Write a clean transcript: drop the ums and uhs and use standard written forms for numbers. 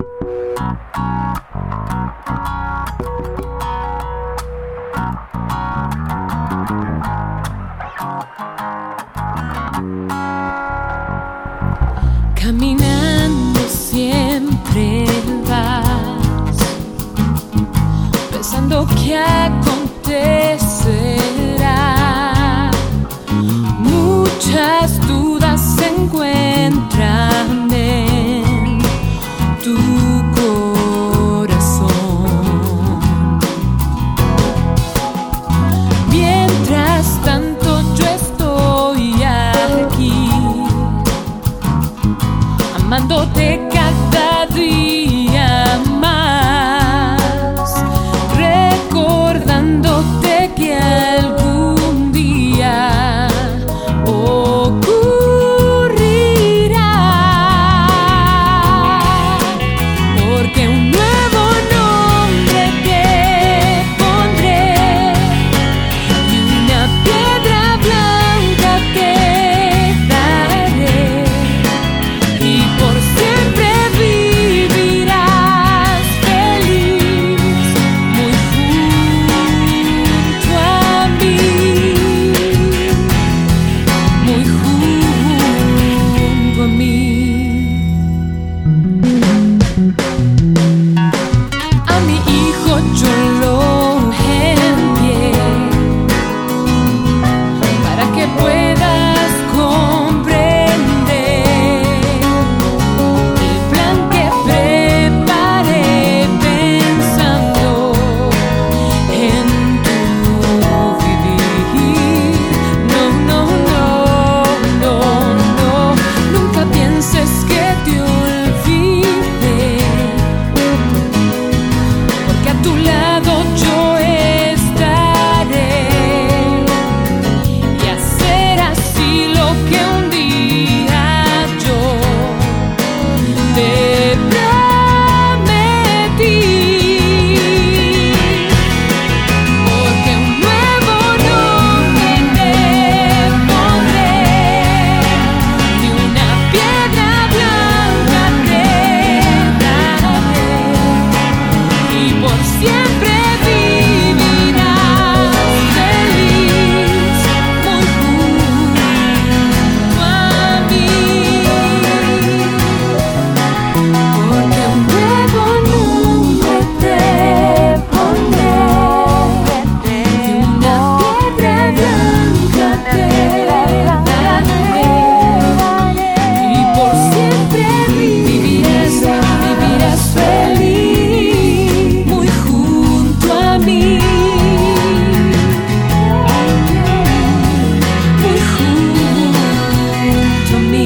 Caminando siempre vas, pensando qué acontecerá. Muchas dudas se encuentran en tu corazón. Mientras tanto yo estoy aquí, amándote cada día más, recordándote que algún día ocurrirá, porque un nuevo nombre te pondré y una piedra blanca te daré, y por siempre vivirás feliz, muy junto a mí, muy junto a mí. A mi hijo yo lo envié para que puedas comprender el plan que preparé pensando en tu vivir. No, no, no, no, no, nunca pienses que te olvidé, porque a tu lado yo estaré, y hacer así lo que un día yo te prometí, porque un nuevo nombre te pondré y una piedra blanca te daré, y por siempre vivirás feliz, muy junto a mí, porque un nuevo nombre te pondré y una piedra blanca te daré, y por siempre vivirás feliz, muy junto a mí, muy junto a mí.